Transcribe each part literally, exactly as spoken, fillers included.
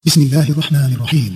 بسم الله الرحمن الرحيم.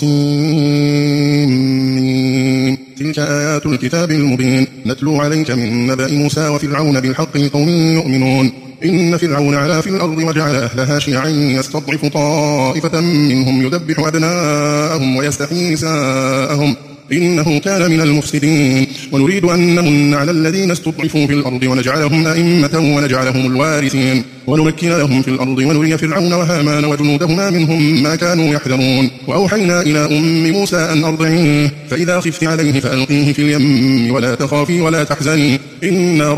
طاسين. تلك آيات الكتاب المبين نتلو عليك من نبأ موسى وفرعون بالحق لقوم يؤمنون. إن فرعون علا في الأرض وجعل أهلها شيعا يستضعف طائفة منهم يذبح أبناءهم ويستحيي نساءهم إنه كان من المفسدين. ونريد أن نمن على الذين استضعفوا في الأرض ونجعلهم أئمة ونجعلهم الوارثين ونمكن لهم في الأرض ونري فرعون وهامان وجنودهما منهم ما كانوا يحذرون. وأوحينا إلى أم موسى أن أرضعيه فإذا خفت عليه فألقيه في اليم ولا تخافي ولا تحزني إنا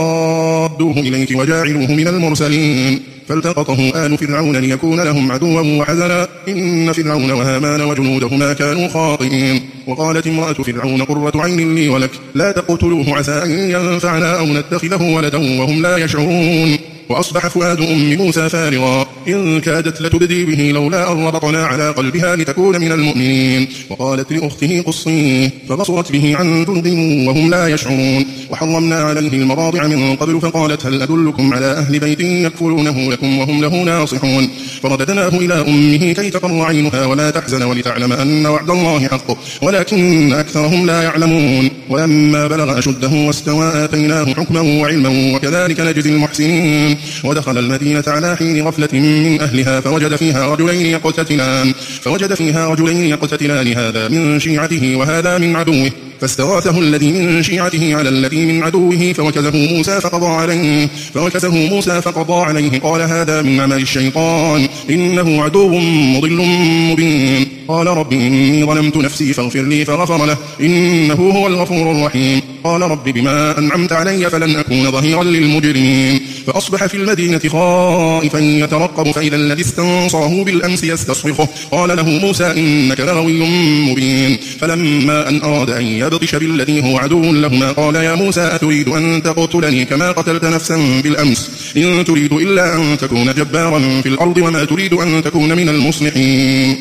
رادوه إليك وجاعلوه من المرسلين. فالتقطه آل فرعون ليكون لهم عدوا وحزنا إن فرعون وهامان وجنودهما كانوا خاطئين. وقالت امرأة فرعون قرة عين لي ولك لا تقتلوه عسى أن ينفعنا أو نتخذه ولدا وهم لا يشعرون. وأصبح فؤاد أم موسى فارغا إن كادت لتبدي به لولا أن ربطنا على قلبها لتكون من المؤمنين. وقالت لأخته قصيه فبصرت به عن جنب وهم لا يشعرون. وحرمنا عليه المراضع من قبل فقالت هل أدلكم على أهل بيت يكفلونه لكم وهم له ناصحون. فرددناه إلى أمه كي تقر عينها ولا تحزن ولتعلم أن وعد الله حق ولكن أكثرهم لا يعلمون. ولما بلغ أشده واستوى آتيناه حكما وعلما وكذلك نجزي المحسنين. ودخل المدينة على حين غفلة من أهلها فوجد فيها رجلين يقتتلان فوجد فيها رجلين يقتتلان هذا من شيعته وهذا من عدوه فاستغاثه الذي من شيعته على الذي من عدوه فوكزه موسى فقضى عليه فوكزه موسى فقضى عليه قال هذا من عمل الشيطان إنه عدو مضل مبين. قال رب إني ظلمت نفسي فاغفر لي فغفر له إنه هو الغفور الرحيم. قال رب بما أنعمت علي فلن أكون ظهيرا للمجرمين. فأصبح في المدينة خائفا يترقب فإذا الذي استنصره بالأمس يستصرخه قال له موسى إنك لغوي مبين. فلما أن أراد أن يبطش بالذي هو عدو لهما قال يا موسى أتريد أن تقتلني كما قتلت نفسا بالأمس إن تريد إلا أن تكون جبارا في الأرض وما تريد أن تكون من المصلحين.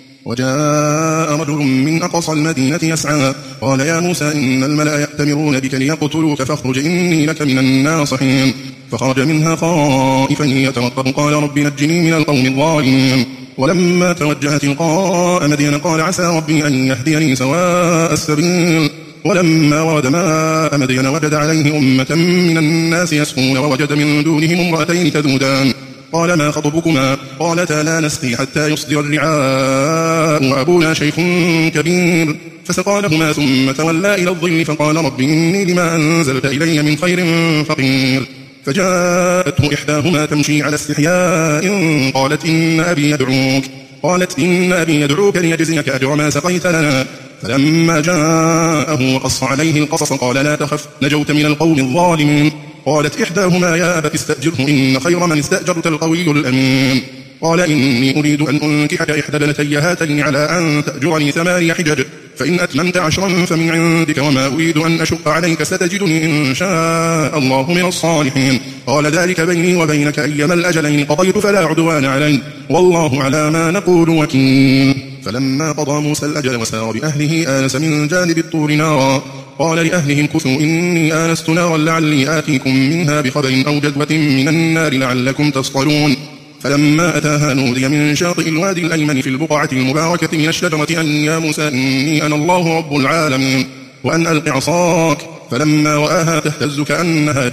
وجاء رجل من أقصى المدينة يسعى قال يا موسى إن الملأ يأتمرون بك ليقتلوك فاخرج إني لك من الناصحين. فخرج منها خائفا يترقب قال رب نجني من القوم الظالمين. ولما توجه تلقاء مدين قال عسى ربي أن يهديني سواء السبيل. ولما ورد ماء مدين وجد عليه أمة من الناس يسقون ووجد من دونهم امرأتين تذودان قال ما خطبكما قالتا لا نسقي حتى يصدر الرعاء وأبونا شيخ كبير. فسقى لهما ثم تولى إلى الظل فقال رب إني لما أنزلت إلي من خير فقير. فجاءته إحداهما تمشي على استحياء قالت إن أبي يدعوك قالت إن أبي يدعوك ليجزيك أجر ما سقيت لنا. فلما جاءه وقص عليه القصص قال لا تخف نجوت من القوم الظالمين. قالت إحداهما يا أبت استأجره إن خير من استأجرت القوي الأمين. قال إني أريد أن أنكحك إحدى ابنتي هاتين على أن تأجرني ثماني حجج فإن أتممت عشرا فمن عندك وما أريد أن أشق عليك ستجدني إن شاء الله من الصالحين. قال ذلك بيني وبينك أيما الأجلين قضيت فلا عدوان علي والله على ما نقول وكيل. فلما قضى موسى الأجل وسار بأهله آنس من جانب الطور نارا قال لأهلهم كثوا إني آنست نارا لعلي آتيكم منها بخبر أو جذوة من النار لعلكم تصطلون. فلما أتاها نودي من شاطئ الوادي الأيمن في البقعة المباركة من الشجرة أن يا موسى إني أنا الله رب العالمين وأن ألق عصاك. فلما رآها تهتز كأنها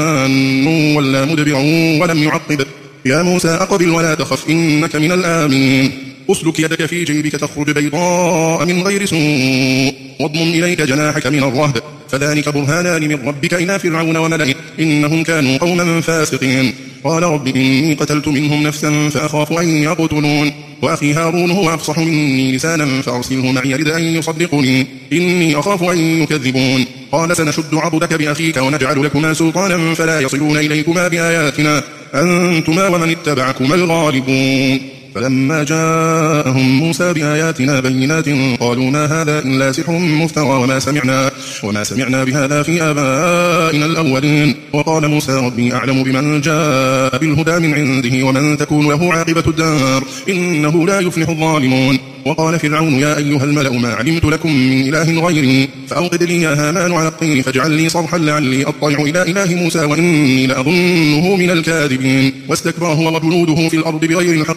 جان ولا مدبرا ولم يعقب يا موسى أقبل ولا تخف إنك من الآمنين. أسلك يدك في جيبك تخرج بيضاء من غير سوء واضمم إليك جناحك من الرهب فذلك برهانان من ربك إلى فرعون وملئه إنهم كانوا قوما فاسقين. قال رب إني قتلت منهم نفسا فأخاف أن يقتلون وأخي هارون هو أفصح مني لسانا فأرسله معي يرد أن يصدقني إني أخاف أن يكذبون. قال سنشد عضدك بأخيك ونجعل لكما سلطانا فلا يصلون إليكما بآياتنا أنتما ومن اتبعكما الغالبون. فلما جاءهم موسى بآياتنا بينات قالوا ما هذا إلا سحر مفترى وما سمعنا وما سمعنا بهذا في آبائنا الأولين. وقال موسى ربي أعلم بمن جاء بالهدى من عنده ومن تكون له عاقبة الدار إنه لا يفلح الظالمون. وقال فرعون يا أيها الملأ ما علمت لكم من إله غيري فأوقد لي يا هامان على الطين فاجعل لي صرحا لعلي أطلع إلى إله موسى وإني لأظنه من الكاذبين. واستكبر هو وجنوده في الأرض بغير الحق وظنوا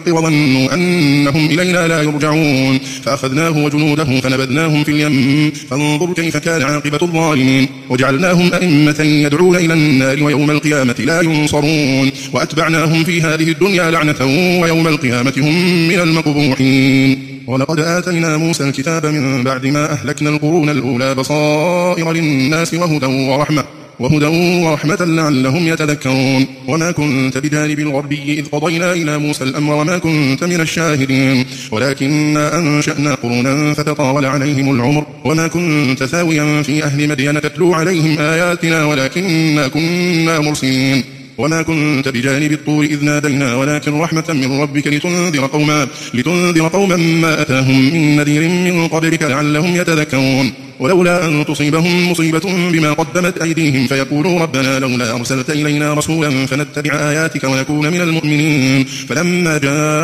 وظنوا أنهم إلينا لا يرجعون فأخذناه وجنوده فنبذناهم في اليم فانظر كيف كان عاقبة الظالمين وجعلناهم أئمة يدعون إلى النار ويوم القيامة لا ينصرون وأتبعناهم في هذه الدنيا لعنة ويوم القيامة هم من المقبوحين ولقد آتينا موسى الكتاب من بعد ما أهلكنا القرون الأولى بصائر للناس وهدى ورحمة وهدى ورحمة لعلهم يتذكرون وما كنت بجانب الغربي إذ قضينا إلى موسى الأمر وما كنت من الشاهدين ولكننا أنشأنا قرونا فتطاول عليهم العمر وما كنت ثاويا في أهل مدين تتلو عليهم آياتنا ولكننا كنا مرسلين وما كنت بجانب الطور إذ نادينا ولكن رحمة من ربك لتنذر قوما, لتنذر قوما ما أتاهم من نذير من قبلك لعلهم يتذكرون ولولا أن تصيبهم مصيبة بما قدمت أيديهم فيقولوا ربنا لولا أرسلت إلينا رسولا فنتبع آياتك ونكون من المؤمنين فلما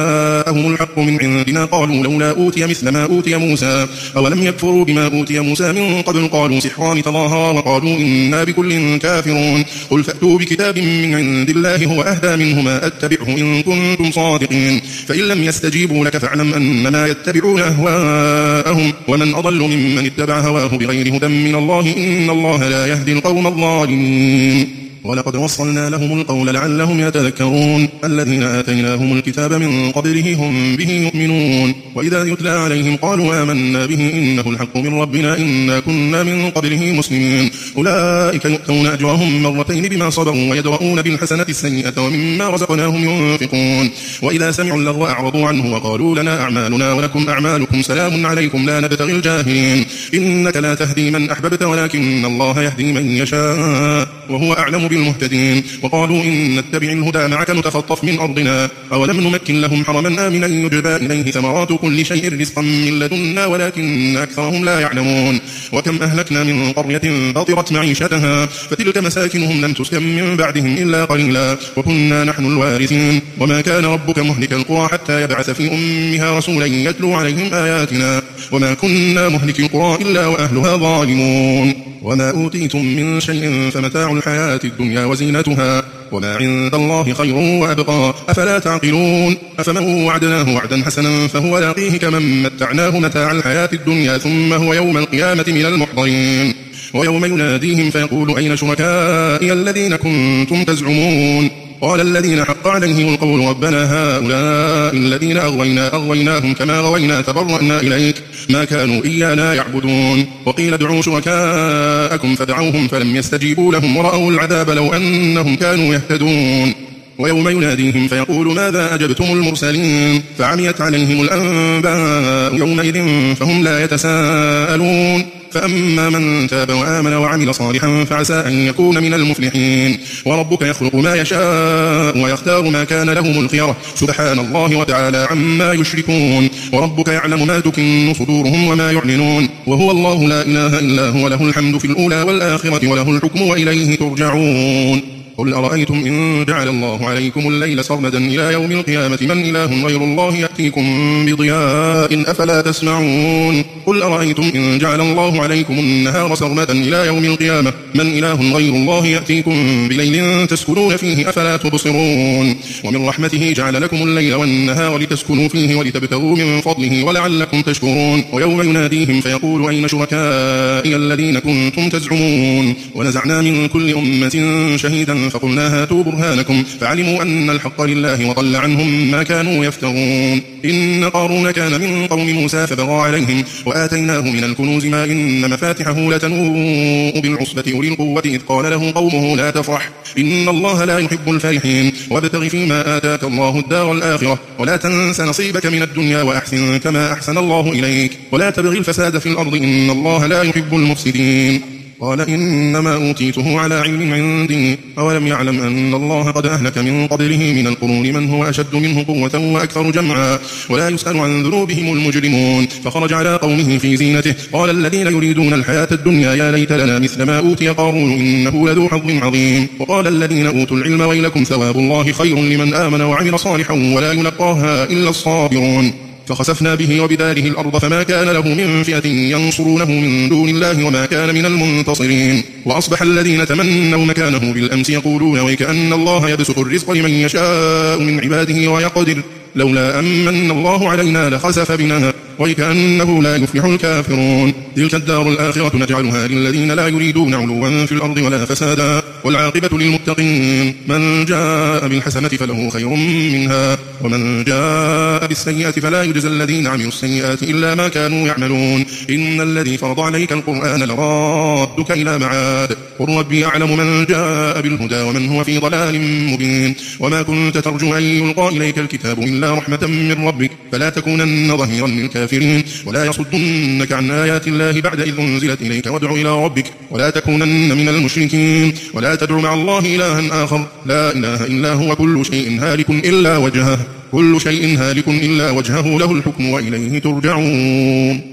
جاءهم الحق من عندنا قالوا لولا أوتي مثل ما أوتي موسى أولم يكفروا بما أوتي موسى من قبل قالوا سحران تظاهرا وقالوا إنا بكل كافرون قل فأتوا بكتاب من عند الله هو أهدى منهما أتبعه إن كنتم صادقين فإن لم يستجيبوا لك فاعلم أنما يتبعون أهواءهم ومن أضل ممن اتبع هواه بغير هدى من الله إن الله لا يهدي القوم الظالمين ولقد وصلنا لهم القول لعلهم يتذكرون الذين آتيناهم الكتاب من قبله هم به يؤمنون وإذا يتلى عليهم قالوا آمنا به إنه الحق من ربنا إنا كنا من قبله مسلمين أولئك يؤتون أجرهم مرتين بما صبروا ويدرؤون بالحسنة السيئة ومما رزقناهم ينفقون وإذا سمعوا اللغو أعرضوا عنه وقالوا لنا أعمالنا ولكم أعمالكم سلام عليكم لا نبتغي الجاهلين إنك لا تهدي من أحببت ولكن الله يهدي من يشاء وهو أعلم بالمهتدين وقالوا إن نتبع الهدى معك نتخطف من أرضنا أولم نمكن لهم حرما آمنا يجبى إليه ثمرات كل شيء رزقا من لدنا ولكن أكثرهم لا يعلمون وكم أهلكنا من قرية بطرت معيشتها فتلك مساكنهم لم تسكن من بعدهم إلا قليلا وكنا نحن الوارثين وما كان ربك مهلك القرى حتى يبعث في أمها رسولا يتلو عليهم آياتنا وما كنا مهلك القرى إلا وأهلها ظالمون وما أوتيتم من شيء فمتاع الحياة الدنيا وزينتها وما عند الله خير وأبقى أفلا تعقلون أفمن وعدناه وعدا حسنا فهو لاقيه كمن متعناه متاع الحياة الدنيا ثم هو يوم القيامة من المحضرين ويوم يناديهم فيقول أين شركائي الذين كنتم تزعمون قال الذين حق عليهم القول ربنا هؤلاء الذين أغوينا أغويناهم كما غوينا تبرأنا إليك ما كانوا إيانا يعبدون وقيل ادعوا شركاءكم فدعوهم فلم يستجيبوا لهم ورأوا العذاب لو أنهم كانوا يهتدون ويوم يناديهم فيقول ماذا أجبتم المرسلين فعميت عليهم الأنباء يومئذ فهم لا يتساءلون فأما من تاب وآمن وعمل صالحا فعسى أن يكون من المفلحين وربك يخلق ما يشاء ويختار ما كان لهم الخيرة سبحان الله وتعالى عما يشركون وربك يعلم ما تكن صدورهم وما يعلنون وهو الله لا إله إلا هو له الحمد في الأولى والآخرة وله الحكم وإليه ترجعون قل أرأيتم إن جعل الله عليكم الليل سرمدا إلى يوم القيامة من إله غير الله يأتيكم بضياء أفلا تسمعون قل أرأيتم إن جعل الله عليكم النهار سرمدا إلى يوم القيامة من إله غير الله يأتيكم بليل تسكنون فيه أفلا تبصرون ومن رحمته جعل لكم الليل والنهار لتسكنوا فيه ولتبتغوا من فضله ولعلكم تشكرون ويوم يناديهم فيقول أين شركائي الذين كنتم تزعمون ونزعنا من كل أمة شهيدا فقلنا هاتوا برهانكم فعلموا أن الحق لله وضل عنهم ما كانوا يفترون إن قارون كان من قوم موسى فبغى عليهم وآتيناه من الكنوز ما إن مفاتحه لتنوء بالعصبة أولي القوة إذ قال له قومه لا تفرح إن الله لا يحب الفرحين وابتغ فيما آتاك الله الدار الآخرة ولا تنس نصيبك من الدنيا وأحسن كما أحسن الله إليك ولا تبغي الفساد في الأرض إن الله لا يحب المفسدين قال إنما أوتيته على علم عندي أولم يعلم أن الله قد أهلك من قبله من القرون من هو أشد منه قوة وأكثر جمعا ولا يسأل عن ذنوبهم المجرمون فخرج على قومه في زينته قال الذين يريدون الحياة الدنيا يا ليت لنا مثل ما أوتي قارون إنه لذو حظ عظيم وقال الذين أوتوا العلم ويلكم ثواب الله خير لمن آمن وعمل صالحا ولا يلقاها إلا الصابرون فخسفنا به وبداره الأرض فما كان له من فئة ينصرونه من دون الله وما كان من المنتصرين وأصبح الذين تمنوا مكانه بالأمس يقولون ويكأن الله يبسط الرزق لمن يشاء من عباده ويقدر لولا أمن الله علينا لخسف بنا وكأنه لا يفلح الكافرون تلك الدار الآخرة نجعلها للذين لا يريدون علوا في الأرض ولا فسادا والعاقبة للمتقين من جاء بالحسنة فله خير منها ومن جاء بالسيئة فلا يجزى الذين عملوا السيئات إلا ما كانوا يعملون إن الذي فرض عليك القرآن لرادك إلى معاد قل ربي أعلم من جاء بالهدى ومن هو في ضلال مبين وما كنت ترجو أن يلقى إليك الكتاب إلا رحمة من ربك فلا تكونن ظهيرا للكافرين ولا يصدنك عن آيات الله بعد إذ أنزلت إليك وادع إلى ربك ولا تكونن من المشركين ولا تدع مع الله إلها آخر لا إله إلا هو كل شيء هالك إلا وجهه كل شيء هالك إلا وجهه له الحكم وإليه ترجعون